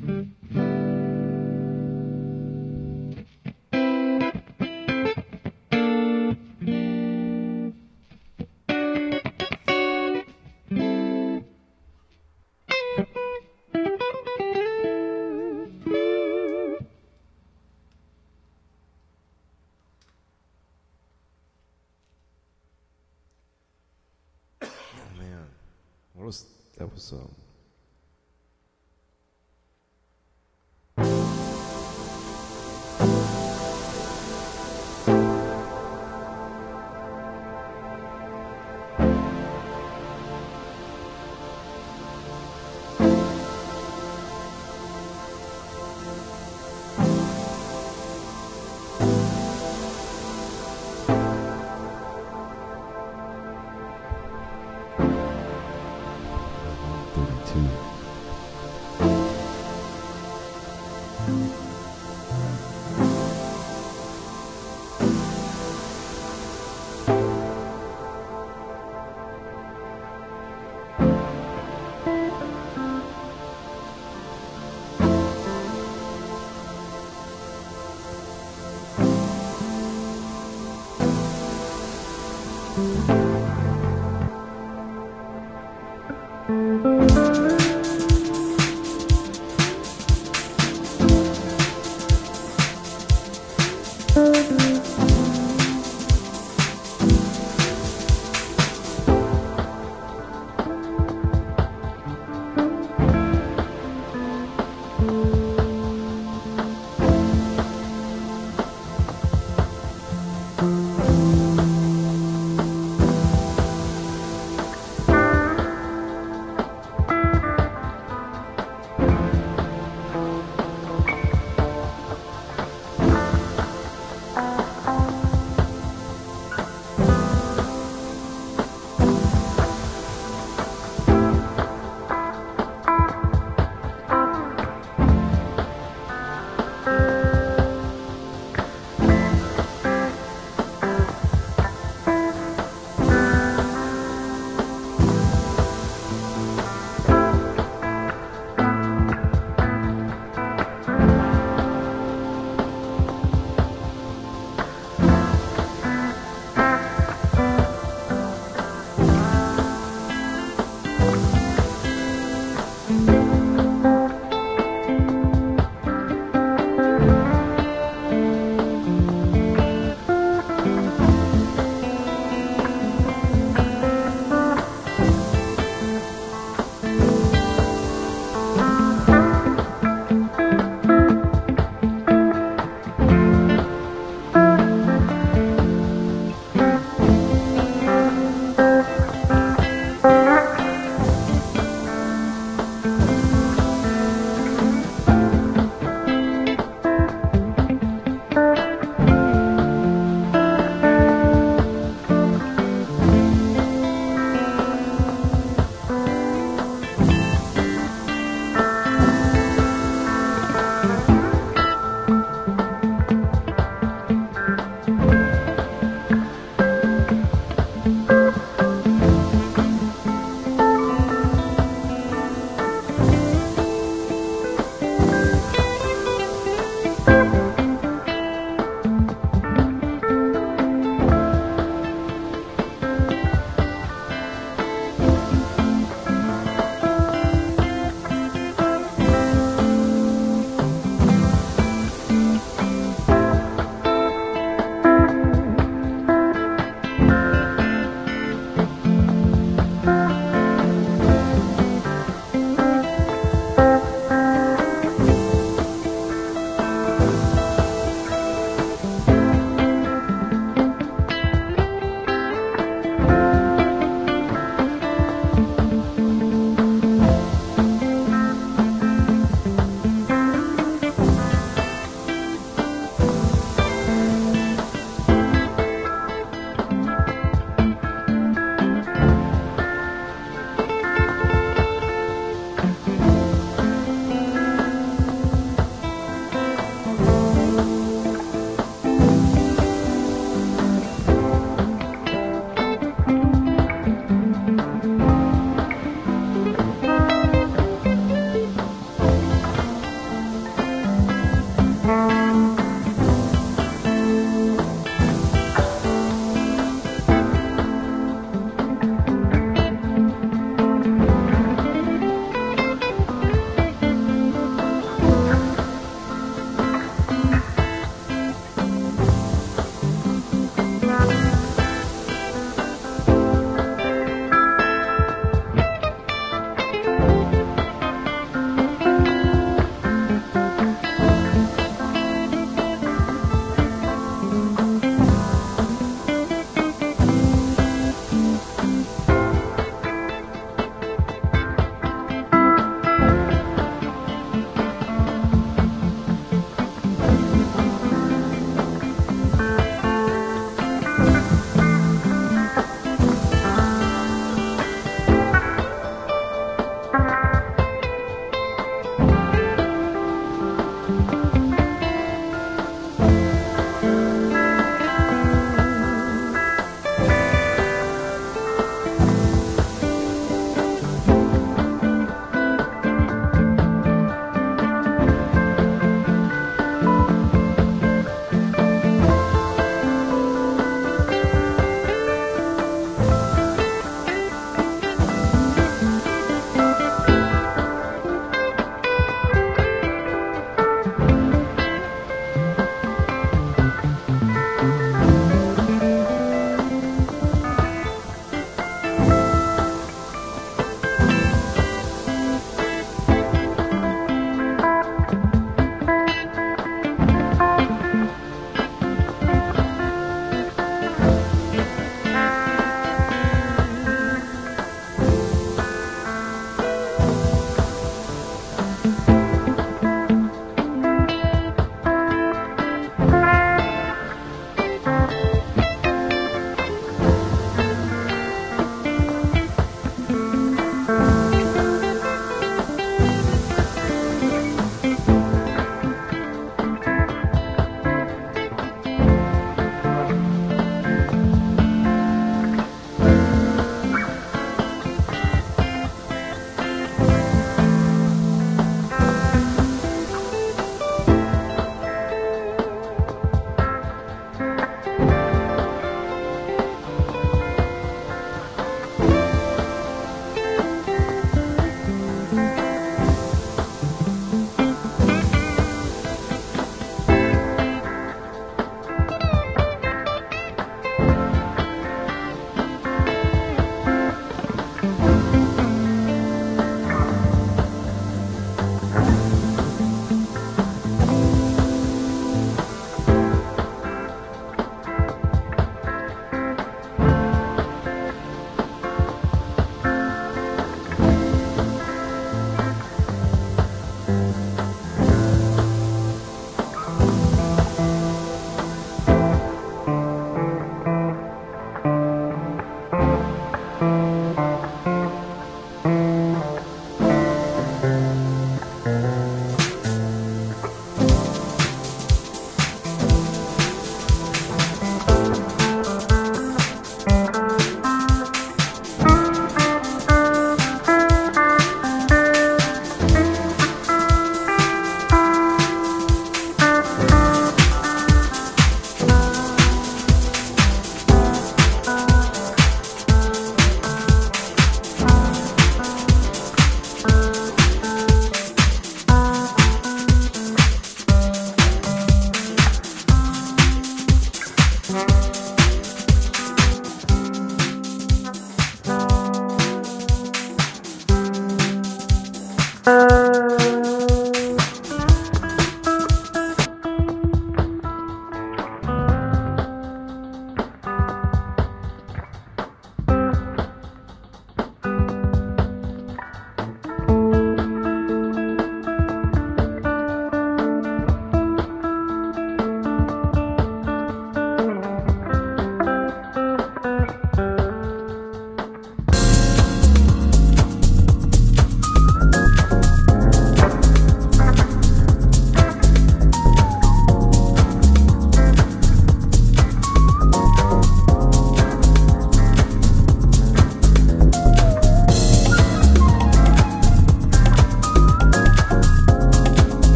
That was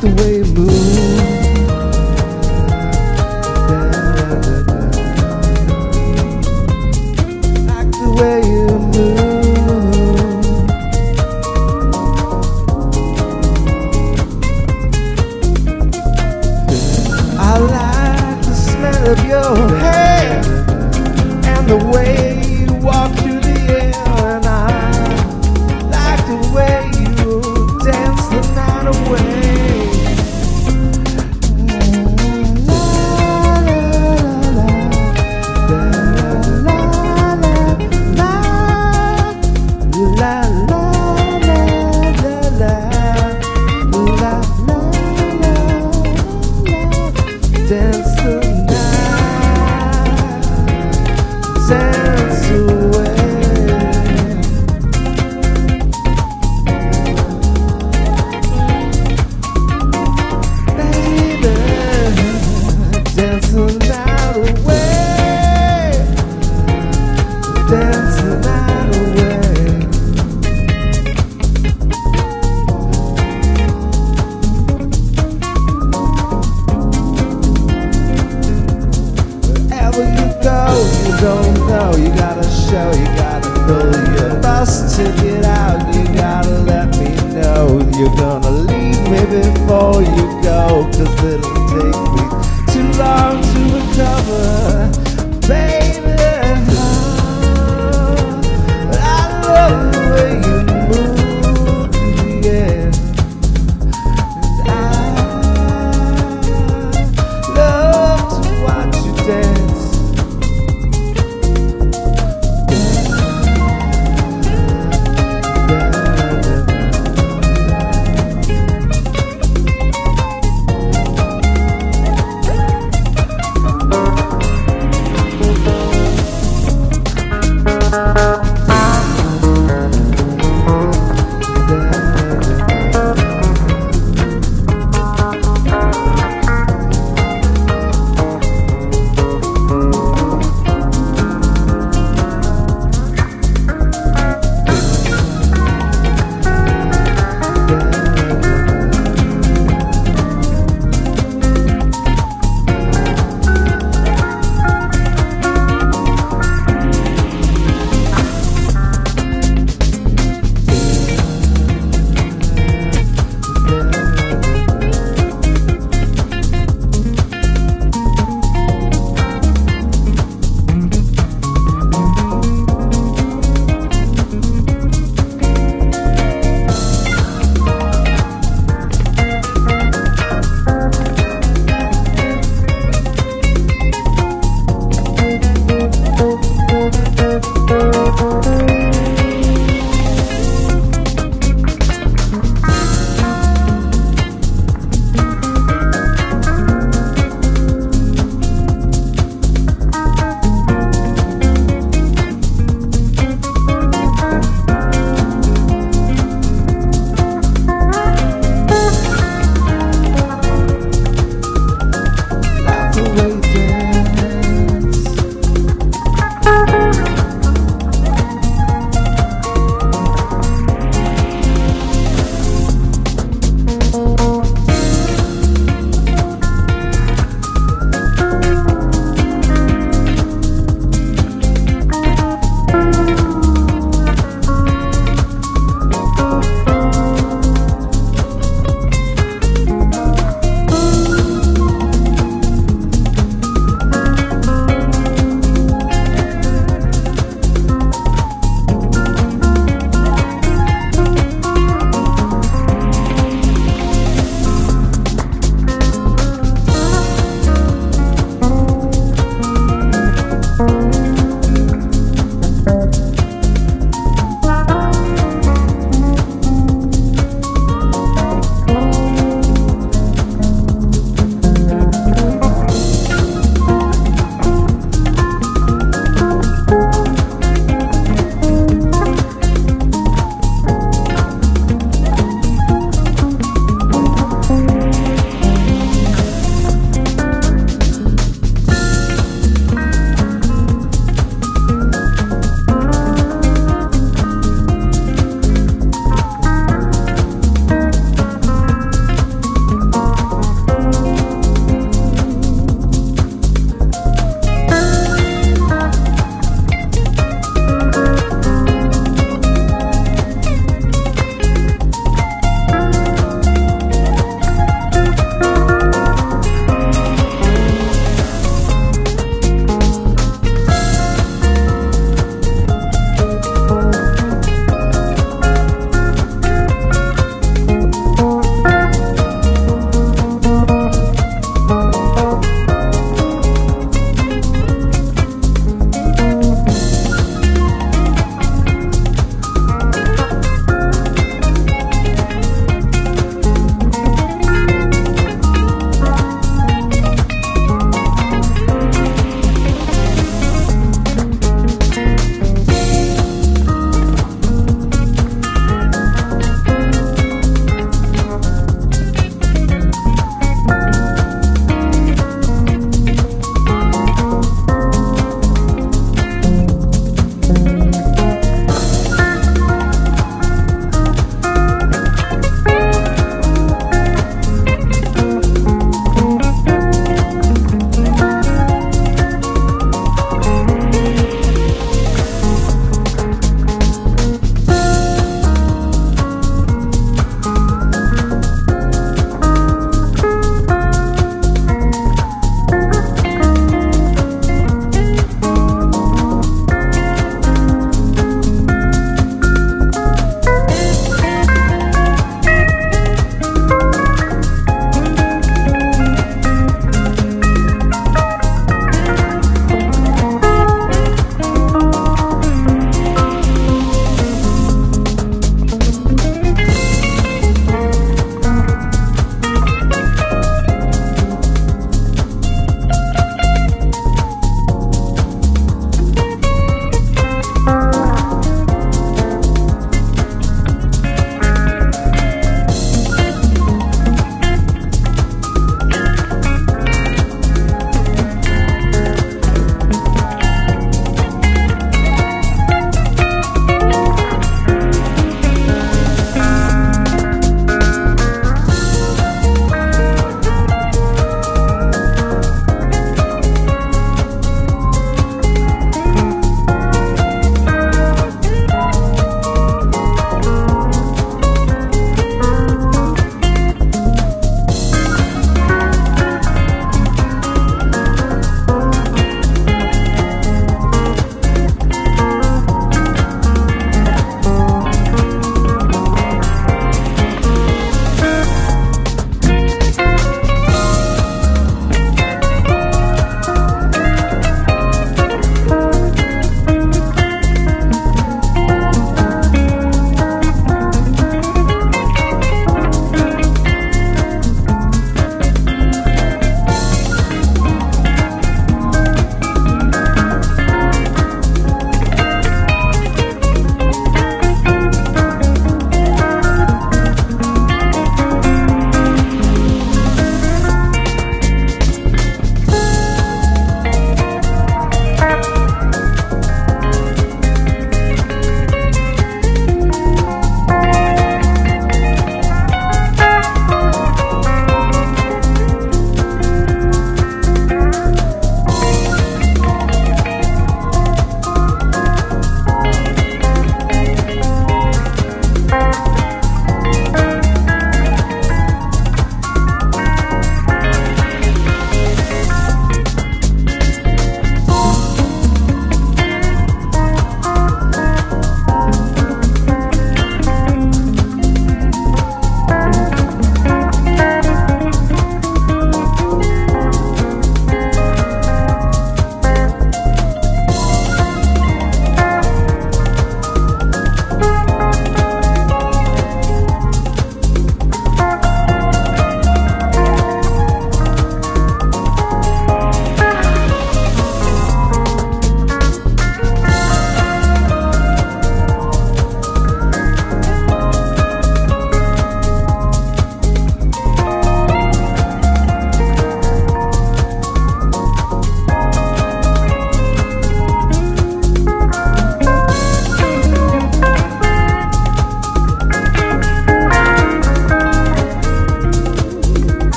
the way you move. Like the way you move. I like the smell of your hair and the way you walk through the air, and I like the way you dance the night away. Dance the night, dance away. Baby, dance the night away. Dance the night away. Wherever you go, you don't know. You gotta show, you gotta pull your bus ticket out. You gotta let me know you're gonna leave me before you go, 'cause it'll take me too long to recover, baby. I love the way you move, yeah. And I love to watch you dance.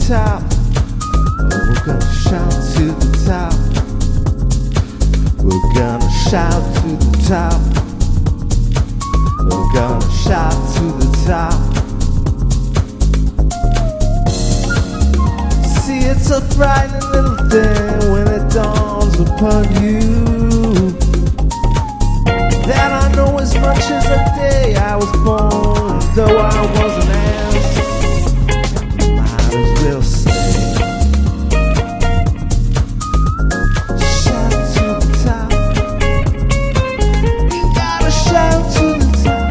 top. We're gonna shout to the top. We're gonna shout to the top. We're gonna shout to the top. See, it's a frightening little thing when it dawns upon you that I know as much as the day I was born, though I wasn't asked, might as well stay. Shout to the top. You gotta shout to the top.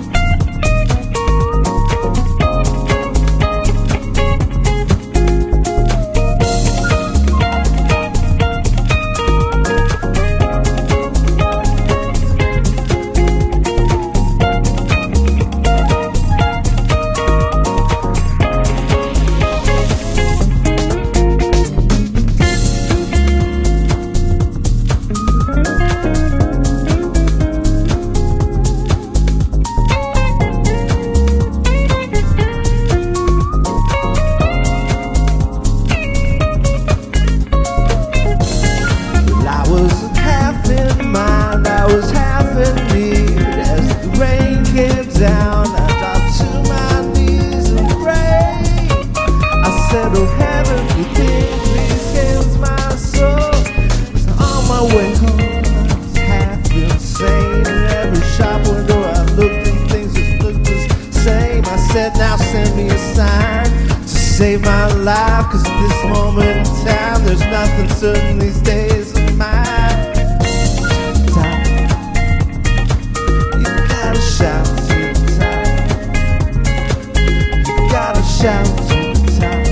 I was half in need. As the rain came down, I dropped to my knees and prayed. I said, oh heaven, you think please cleanse my soul. So on my way home, I was half insane. In every shop window I looked and things just looked the same. I said, now send me a sign to save my life, cause at this moment in time there's nothing certain these days of mine. Shout to the top. You gotta shout to the top.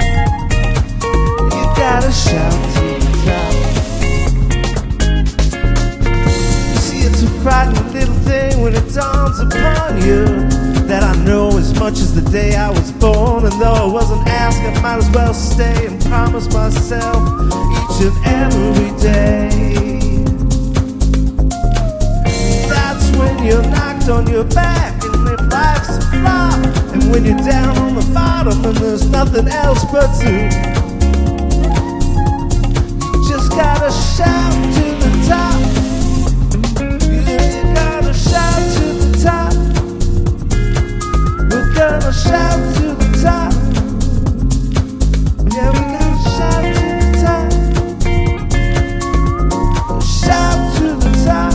You gotta shout to the top. See, it's a frightening little thing when it dawns upon you that I know as much as the day I was born, and though I wasn't asked, I might as well stay and promise myself each and every day. That's when you're knocked on your back and if life's a flop, and when you're down on the bottom and there's nothing else but to, you just gotta shout to the top. You gotta shout to the top. We're gonna shout to the top. Yeah, we gotta shout to the top. Shout to the top.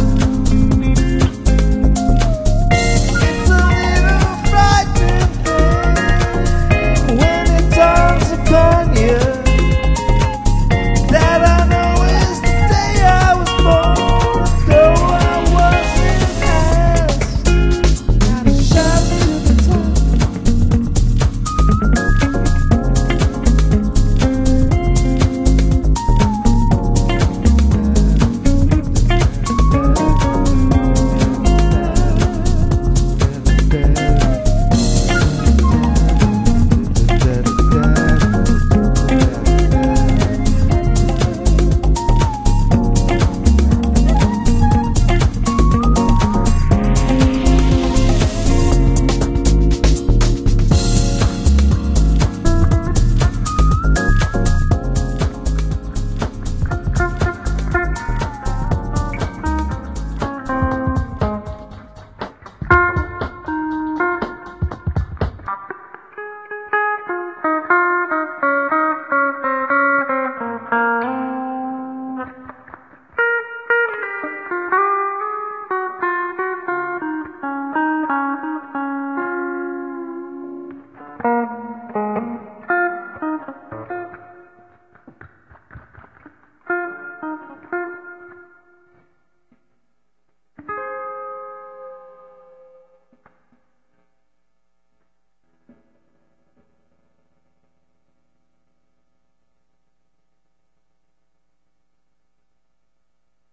Yeah.